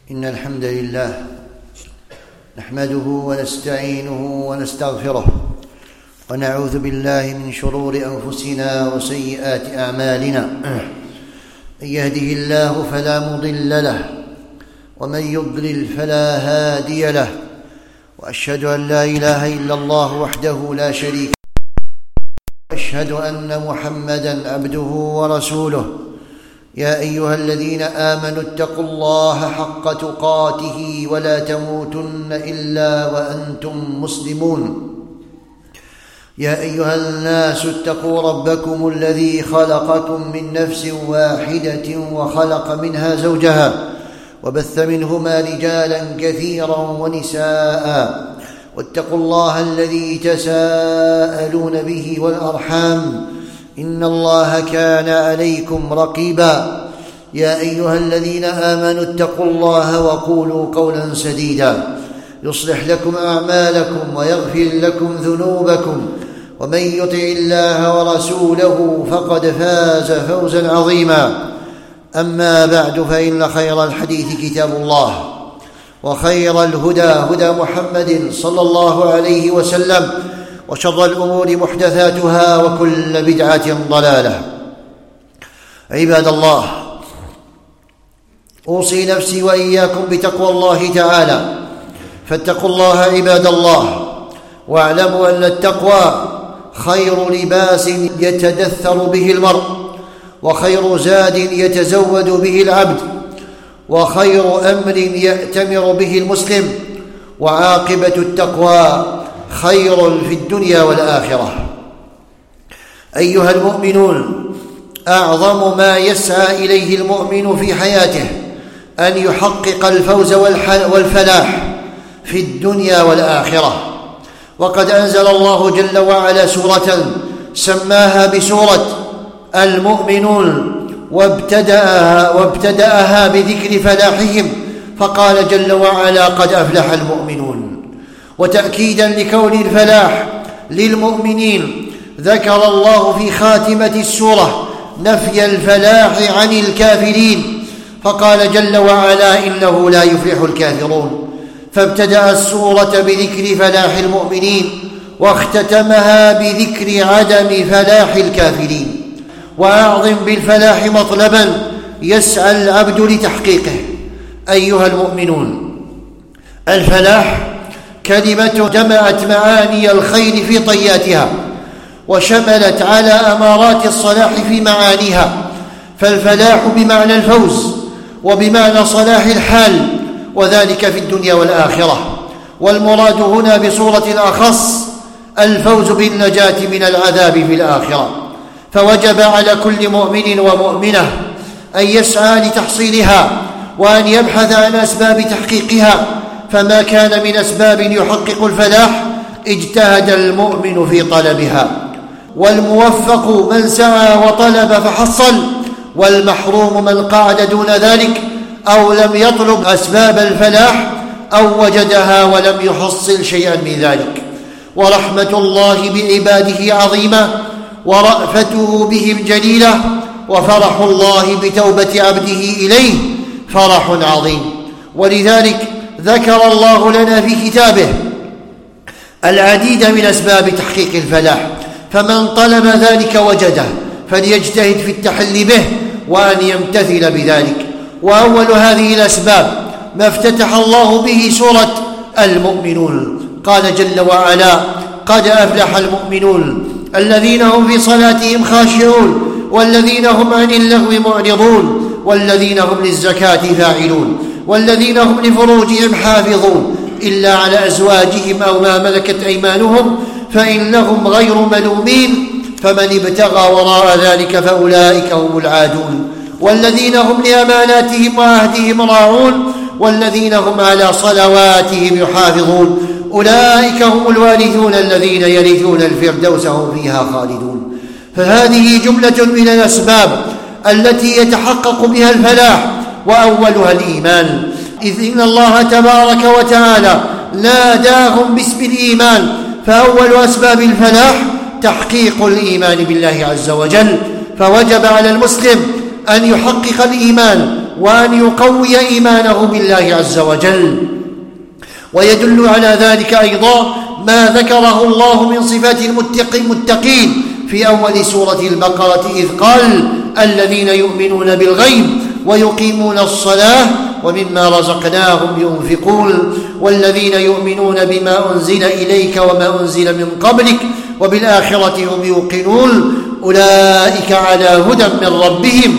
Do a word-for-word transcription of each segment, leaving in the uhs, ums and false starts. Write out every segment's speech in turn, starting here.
إن الحمد لله نحمده ونستعينه ونستغفره ونعوذ بالله من شرور أنفسنا وسيئات أعمالنا. من يهده الله فلا مضل له ومن يضلل فلا هادي له، وأشهد أن لا إله إلا الله وحده لا شريك له، وأشهد أن محمدًا عبده ورسوله. يا أيها الذين آمنوا اتقوا الله حق تقاته ولا تموتن إلا وأنتم مسلمون. يا أيها الناس اتقوا ربكم الذي خلقكم من نفس واحدة وخلق منها زوجها وبث منهما رجالا كثيرا ونساء، واتقوا الله الذي تساءلون به والأرحام إن الله كان عليكم رقيبا. يا أيها الذين آمنوا اتقوا الله وقولوا قولا سديدا يصلح لكم أعمالكم ويغفر لكم ذنوبكم، ومن يطع الله ورسوله فقد فاز فوزا عظيما. أما بعد، فإن خير الحديث كتاب الله، وخير الهدى هدى محمد صلى الله عليه وسلم، وشر الأمور محدثاتها، وكل بدعة ضلالة. عباد الله، أوصي نفسي وإياكم بتقوى الله تعالى، فاتقوا الله عباد الله، واعلموا أن التقوى خير لباس يتدثر به المرء، وخير زاد يتزود به العبد، وخير أمر يأتمر به المسلم، وعاقبة التقوى خير في الدنيا والآخرة. أيها المؤمنون، أعظم ما يسعى إليه المؤمن في حياته أن يحقق الفوز والفلاح في الدنيا والآخرة. وقد أنزل الله جل وعلا سورة سماها بسورة المؤمنون، وابتدأها, وابتدأها بذكر فلاحهم، فقال جل وعلا: قد أفلح المؤمنون. وتأكيدا لكون الفلاح للمؤمنين، ذكر الله في خاتمة السورة نفي الفلاح عن الكافرين، فقال جل وعلا: إنه لا يفلح الكافرون. فابتدأ السورة بذكر فلاح المؤمنين، واختتمها بذكر عدم فلاح الكافرين. وأعظم بالفلاح مطلبا يسعى العبد لتحقيقه. أيها المؤمنون، الفلاح كلمة جمعت معاني الخير في طياتها، وشملت على أمارات الصلاح في معانيها. فالفلاح بمعنى الفوز، وبمعنى صلاح الحال، وذلك في الدنيا والآخرة. والمراد هنا بصورة أخص الفوز بالنجاة من العذاب في الآخرة. فوجب على كل مؤمن ومؤمنة أن يسعى لتحصيلها، وأن يبحث عن أسباب تحقيقها. فما كان من أسباب يحقق الفلاح اجتهد المؤمن في طلبها. والموفق من سعى وطلب فحصل، والمحروم من قعد دون ذلك أو لم يطلب أسباب الفلاح أو وجدها ولم يحصل شيئا من ذلك. ورحمة الله بعباده عظيمة، ورأفته بهم جليلة، وفرح الله بتوبة عبده إليه فرح عظيم. ولذلك ذكر الله لنا في كتابه العديد من أسباب تحقيق الفلاح، فمن طلب ذلك وجده، فليجتهد في التحلي به وأن يمتثل بذلك. وأول هذه الأسباب ما افتتح الله به سورة المؤمنون، قال جل وعلا: قد أفلح المؤمنون الذين هم في صلاتهم خاشعون والذين هم عن اللغو معرضون والذين هم للزكاة فاعلون والذين هم لفروجهم حافظون إلا على أزواجهم أو ما ملكت أيمانهم فإنهم غير ملومين فمن ابتغى وراء ذلك فأولئك هم العادون والذين هم لأماناتهم وعهدهم راعون والذين هم على صلواتهم يحافظون أولئك هم الوارثون الذين يرثون الفردوس هم فيها خالدون. فهذه جملة من الأسباب التي يتحقق بها الفلاح، وأولها الإيمان، إذ إن الله تبارك وتعالى ناداهم باسم الإيمان. فأول أسباب الفلاح تحقيق الإيمان بالله عز وجل، فوجب على المسلم أن يحقق الإيمان وأن يقوي إيمانه بالله عز وجل. ويدل على ذلك أيضا ما ذكره الله من صفات المتقين في أول سورة البقرة إذ قال الذين يؤمنون بالغيب ويقيمون الصلاة ومما رزقناهم ينفقون والذين يؤمنون بما أنزل إليك وما أنزل من قبلك وبالآخرة هم يوقنون أولئك على هدى من ربهم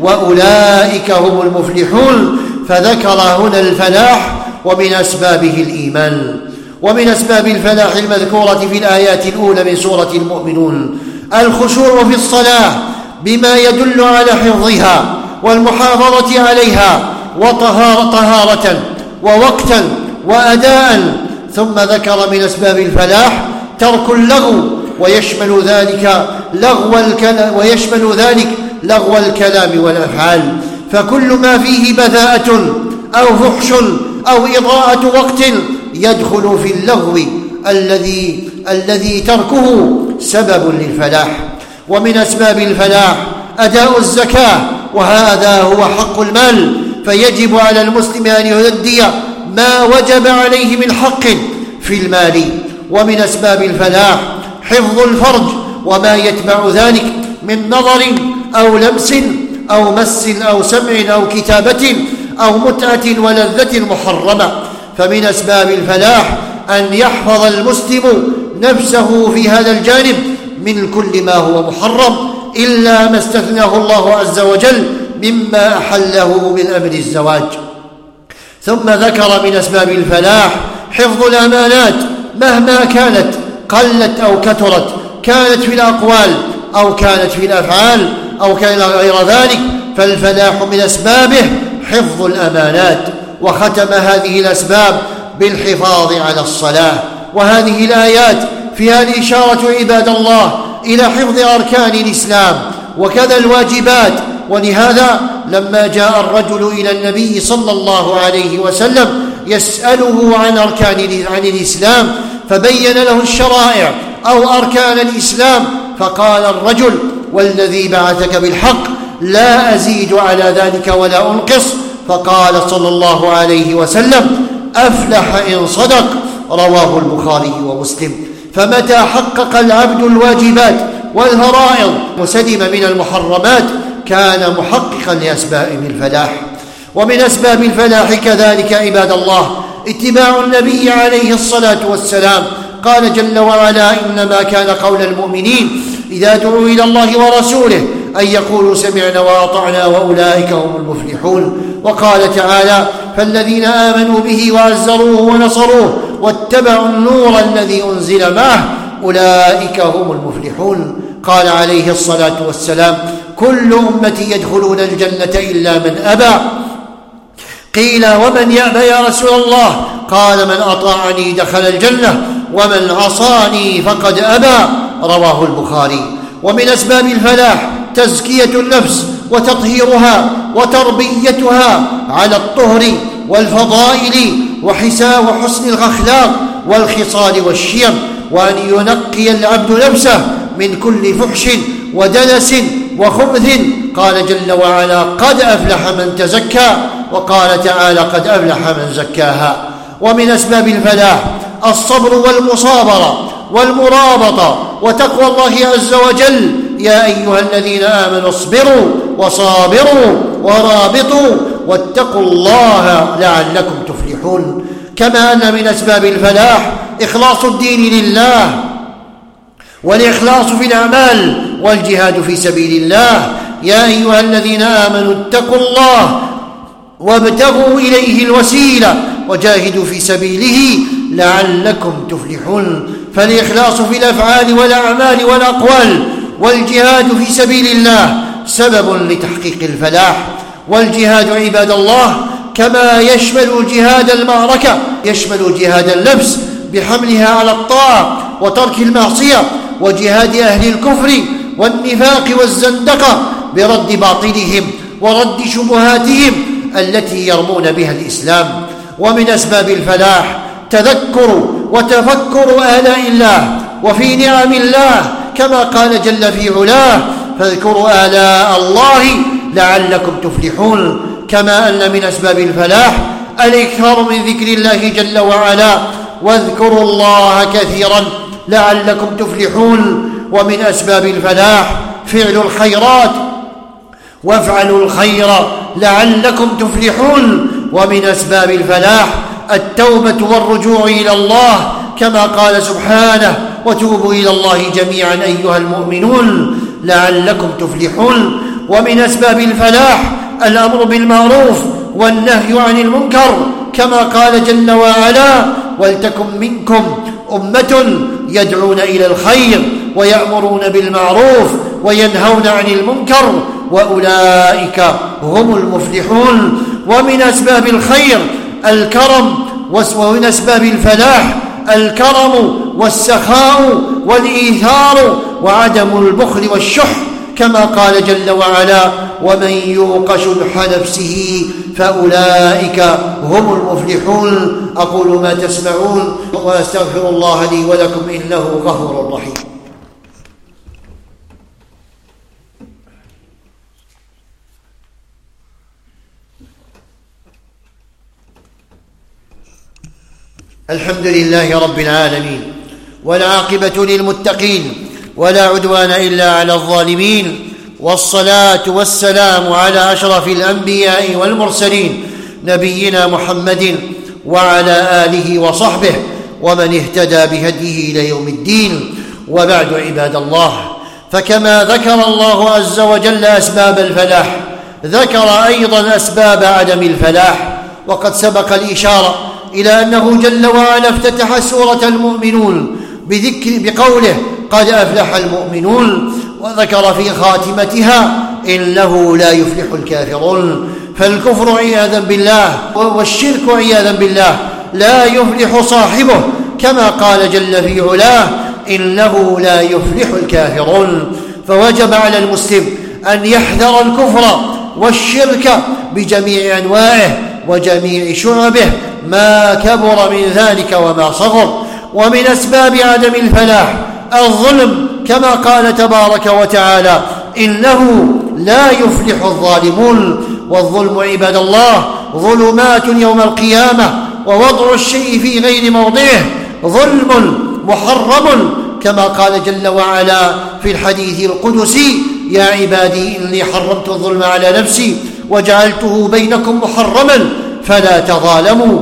وأولئك هم المفلحون. فذكر هنا الفلاح ومن أسبابه الإيمان. ومن أسباب الفلاح المذكورة في الآيات الأولى من سورة المؤمنون الخشوع في الصلاة بما يدل على حفظها والمحافظة عليها وطهارة طهارة ووقتا وأداء. ثم ذكر من أسباب الفلاح ترك اللغو ويشمل ذلك لغو الكلام ويشمل ذلك لغو الكلام والأفعال. فكل ما فيه بذاءة أو فحش أو إضاءة وقت يدخل في اللغو الذي الذي تركه سبب للفلاح. ومن أسباب الفلاح أداء الزكاة وهذا هو حق المال، فيجب على المسلم أن يؤدي ما وجب عليه من حق في المال. ومن أسباب الفلاح حفظ الفرج وما يتبع ذلك من نظر أو لمس أو مس أو سمع أو كتابة أو متعة ولذة محرمة. فمن أسباب الفلاح أن يحفظ المسلم نفسه في هذا الجانب من كل ما هو محرم إلا ما استثناه الله عز وجل مما أحله من أمر الزواج. ثم ذكر من أسباب الفلاح حفظ الأمانات مهما كانت قلت أو كثرت، كانت في الأقوال أو كانت في الأفعال أو كان غير ذلك، فالفلاح من أسبابه حفظ الأمانات. وختم هذه الأسباب بالحفاظ على الصلاة. وهذه الآيات فيها الإشارة عباد الله إلى حفظ أركان الإسلام وكذا الواجبات. ولهذا لما جاء الرجل إلى النبي صلى الله عليه وسلم يسأله عن أركان عن الإسلام فبين له الشرائع أو أركان الإسلام، فقال الرجل والذي بعثك بالحق لا أزيد على ذلك ولا أنقص. فقال صلى الله عليه وسلم أفلح إن صدق، رواه البخاري ومسلم. فمتى حقق العبد الواجبات والفرائض وسلم من المحرمات كان محققا لأسباب الفلاح. ومن أسباب الفلاح كذلك عباد الله اتباع النبي عليه الصلاة والسلام. قال جل وعلا إنما كان قول المؤمنين إذا دعوا إلى الله ورسوله أن يقولوا سمعنا وأطعنا وأولئك هم المفلحون. وقال تعالى فالذين آمنوا به وعزروه ونصروه واتبعوا النور الذي أنزل معه أولئك هم المفلحون. قال عليه الصلاة والسلام كل أمتي يدخلون الجنة إلا من أبى. قيل ومن يأبى يا رسول الله؟ قال من أطاعني دخل الجنة ومن عصاني فقد أبى، رواه البخاري. ومن أسباب الفلاح تزكية النفس وتطهيرها وتربيتها على الطهر والفضائل وحساب وحسن الأخلاق والخصال والشيم، وأن ينقي العبد نفسه من كل فحش ودنس وخبث. قال جل وعلا قد أفلح من تزكى، وقال تعالى قد أفلح من زكاها. ومن أسباب الفلاح الصبر والمصابرة والمرابطة وتقوى الله عز وجل. يا أيها الذين آمنوا اصبروا وصابروا ورابطوا واتقوا الله لعلكم تفلحون. كما أن من أسباب الفلاح إخلاص الدين لله والإخلاص في الأعمال والجهاد في سبيل الله. يا أيها الذين آمنوا اتقوا الله وابتغوا إليه الوسيلة وجاهدوا في سبيله لعلكم تفلحون. فالإخلاص في الأفعال والأعمال والأقوال والجهاد في سبيل الله سبب لتحقيق الفلاح. والجهاد عباد الله كما يشمل جهاد المعركة يشمل جهاد النفس بحملها على الطاعة وترك المعصية، وجهاد أهل الكفر والنفاق والزندقة برد باطلهم ورد شبهاتهم التي يرمون بها الإسلام. ومن أسباب الفلاح تذكر وتفكر آلاء الله وفي نعم الله، كما قال جل في علاه فاذكروا آلاء الله لعلكم تفلحون. كما أن من أسباب الفلاح الإكثار من ذكر الله جل وعلا، واذكروا الله كثيرا لعلكم تفلحون. ومن أسباب الفلاح فعل الخيرات، وافعلوا الخير لعلكم تفلحون. ومن أسباب الفلاح التوبة والرجوع إلى الله، كما قال سبحانه: وتوبوا إلى الله جميعا أيها المؤمنون لعلكم تفلحون. ومن أسباب الفلاح الأمر بالمعروف والنهي عن المنكر، كما قال جل وعلا: ولتكن منكم أمة يدعون إلى الخير ويأمرون بالمعروف وينهون عن المنكر وأولئك هم المفلحون. ومن أسباب الخير الكرم، ومن أسباب الفلاح الكرم والسخاء والإيثار وعدم البخل والشح، كما قال جل وعلا: ومن يوق شح نفسه فأولئك هم المفلحون. أقول ما تسمعون وأستغفر الله لي ولكم إنه غفور رحيم. الحمد لله رب العالمين، والعاقبة للمتقين، ولا عدوان إلا على الظالمين، والصلاة والسلام على أشرف الأنبياء والمرسلين نبينا محمد وعلى آله وصحبه ومن اهتدى بهديه إلى يوم الدين. وبعد عباد الله، فكما ذكر الله عز وجل أسباب الفلاح، ذكر أيضا أسباب عدم الفلاح. وقد سبق الإشارة إلى أنه جل وعلا افتتح سورة المؤمنون بذكر بقوله: قد أفلح المؤمنون، وذكر في خاتمتها: إنه لا يفلح الكافرون. فالكفر عياذا بالله والشرك عياذا بالله لا يفلح صاحبه، كما قال جل في علاه: إنه لا يفلح الكافرون. فوجب على المسلم أن يحذر الكفر والشرك بجميع أنواعه وجميع شعبه، ما كبر من ذلك وما صغر. ومن أسباب عدم الفلاح الظلم، كما قال تبارك وتعالى: إنه لا يفلح الظالمون. والظلم عباد الله ظلمات يوم القيامة، ووضع الشيء في غير موضعه ظلم محرم، كما قال جل وعلا في الحديث القدسي: يا عبادي إني حرمت الظلم على نفسي وجعلته بينكم محرما فلا تظالموا.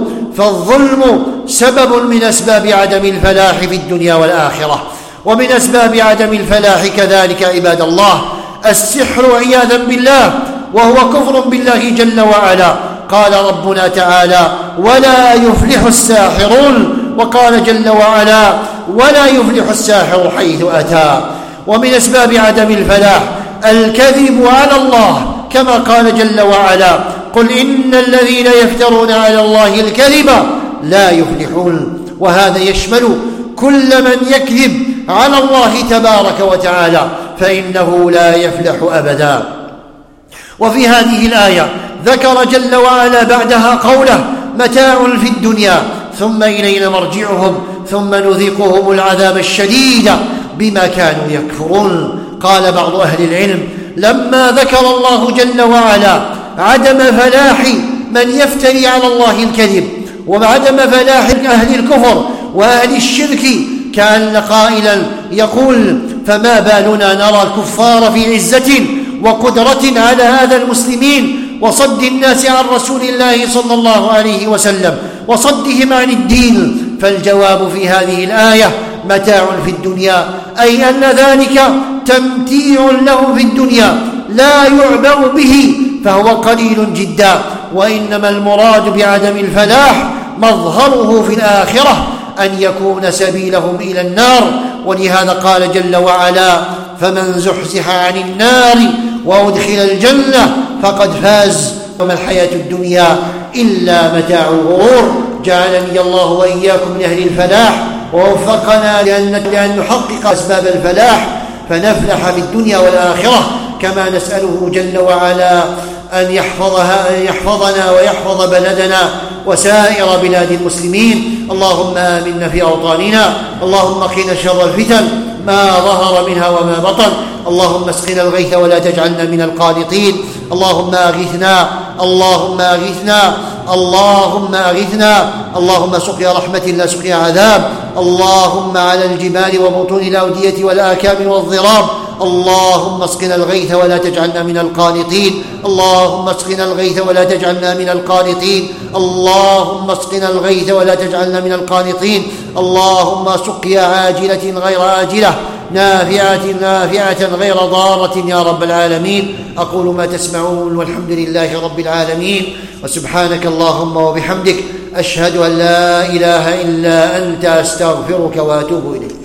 فالظلم سبب من أسباب عدم الفلاح في الدنيا والآخرة. ومن أسباب عدم الفلاح كذلك عباد الله السحر عياذا بالله، وهو كفر بالله جل وعلا. قال ربنا تعالى: ولا يفلح الساحرون. وقال جل وعلا: ولا يفلح الساحر حيث أتى. ومن أسباب عدم الفلاح الكذب على الله، كما قال جل وعلا: قل إن الذين يفترون على الله الكذب لا يفلحون. وهذا يشمل كل من يكذب على الله تبارك وتعالى، فإنه لا يفلح أبدا. وفي هذه الآية ذكر جل وعلا بعدها قوله: متاع في الدنيا ثم إلينا مرجعهم ثم نذيقهم العذاب الشديد بما كانوا يكفرون. قال بعض أهل العلم: لما ذكر الله جل وعلا عدم فلاح من يفتري على الله الكذب وعدم فلاح أهل الكفر وأهل الشرك، كأن قائلا يقول: فما بالنا نرى الكفار في عزة وقدرة على هذا المسلمين وصد الناس عن رسول الله صلى الله عليه وسلم وصدهم عن الدين. فالجواب في هذه الآية: متاع في الدنيا، أي أن ذلك تمتيع له في الدنيا لا يعبأ به، فهو قليل جدا. وإنما المراد بعدم الفلاح مظهره في الآخرة أن يكون سبيلهم إلى النار. ولهذا قال جل وعلا: فمن زحزح عن النار وأدخل الجنة فقد فاز وما الحياة الدنيا إلا متاع الغرور. جعلني الله وإياكم من أهل الفلاح، ووفقنا لأن نحقق أسباب الفلاح فنفلح في الدنيا والآخرة، كما نسأله جل وعلا أن يحفظها أن يحفظنا ويحفظ بلدنا وسائر بلاد المسلمين. اللهم آمنا في أوطاننا، اللهم قنا شر الفتن ما ظهر منها وما بطن، اللهم اسقنا الغيث ولا تجعلنا من القانطين، اللهم أغثنا اللهم أغثنا اللهم أغثنا اللهم سقيا رحمة لا سقيا عذاب. اللهم على الجبال وبطون الأودية والآكام والضراب اللهم اسقنا الغيث ولا تجعلنا من القانطين اللهم اسقنا الغيث ولا تجعلنا من القانطين اللهم اسقنا الغيث ولا تجعلنا من القانطين. اللهم سقيا عاجلة غير آجلة نافعة نافعة غير ضارة يا رب العالمين. أقول ما تسمعون والحمد لله رب العالمين، وسبحانك اللهم وبحمدك أشهد أن لا إله إلا أنت أستغفرك وأتوب إليك.